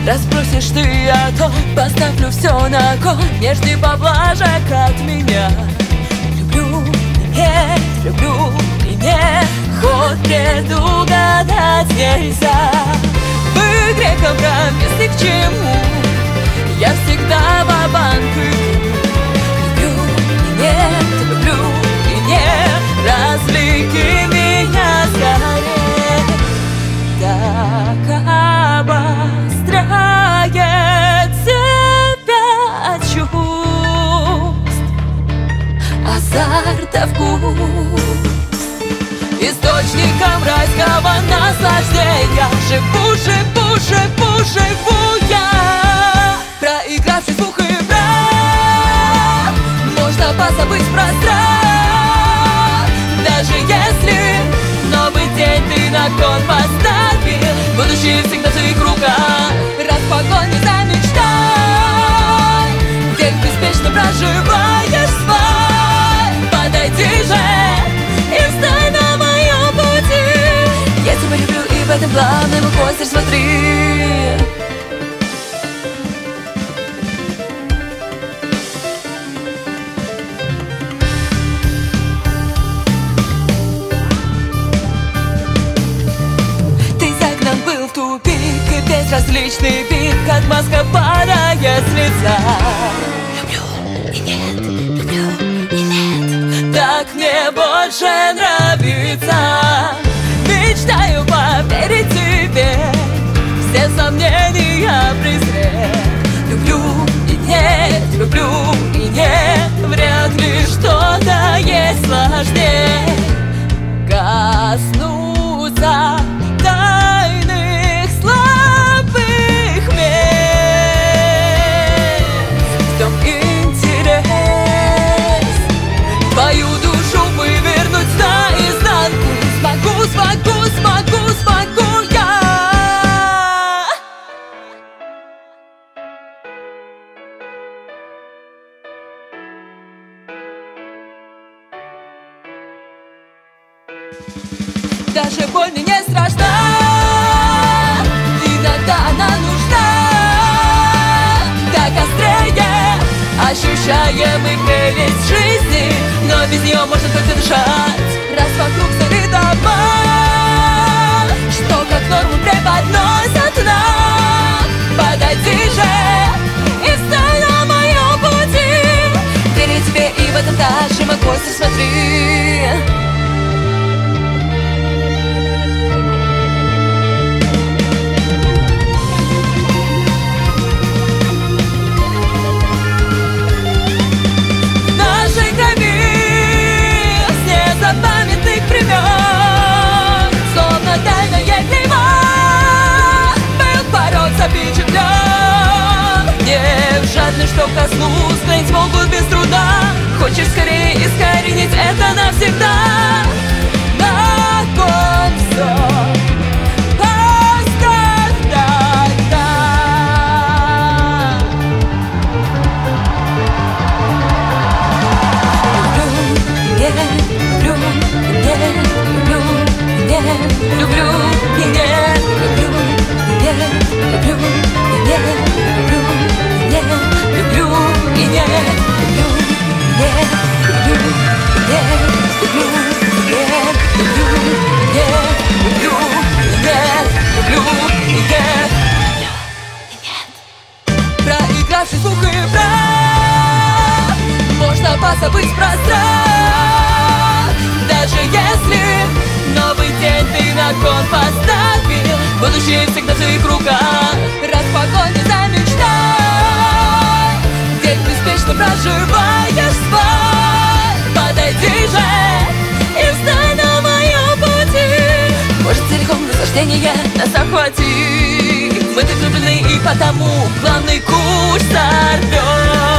Раз просишь ты, я то поставлю все на кон. Не жди поблажек от меня. Люблю и нет, люблю и нет. Ход предугадать нельзя. В игре компромисс ни к чему. Я всегда ва-банк иду. Люблю и нет, люблю и нет. Развлеки меня скорее. Так обостряет себя чувств, азарта вкус. Источником райского наслаждения живу, живу, живу, живу я. Проигравший слух и брак, можно позабыть про страх. Даже если новый день ты на кон поставил, будущее всегда в твоих руках. Раз в погоне за мечтой, век беспечно проживаешь свой. Подойди же и встань на моем пути. Я тебя люблю, и в этом главный мой козырь, смотри. Ты загнан был в тупик, и безразличный вид, как маска падает с лица. Люблю и нет, люблю и нет. Так мне больше нравится. Мечтаю поверить тебе, все сомнения презреть. Люблю и нет, люблю и нет. Вряд ли что-то есть сложнее коснуться тайных слабых мест. В том интерес твою душу вывернуть наизнанку. Смогу, смогу, смогу, смогу я. Даже боль мне не страшна, иногда она нужна. Так острее ощущаем мы прелесть жизни, но без нее можно только дышать. Раз вокруг стоит обман, что как норму преподносят нам. Подойди же и встань на моем пути. Верю тебе, и в этом также мой козырь, смотри. Памятных времен, словно тайное клеймо, был порог запечатлен. Не жадный, что коснусь, склонить могут без труда. Хочешь скорее искоренить это навсегда. На кон все оставь тогда. Люблю и нет, люблю и нет, люблю и нет, люблю и нет, люблю и нет, люблю и нет, люблю и нет, люблю и нет, люблю и нет, люблю и нет, люблю и нет, проигравший слух и брак, можно позабыть про страх. Даже если новый день ты на кон поставил, будущее всегда в твоих руках. Раз в погоне за мечтой, день беспечно проживаешь свой. Подойди же и встань на моем пути. Может, целиком наслаждение нас охватит. Мы так влюблены, и потому главный курс сорвем.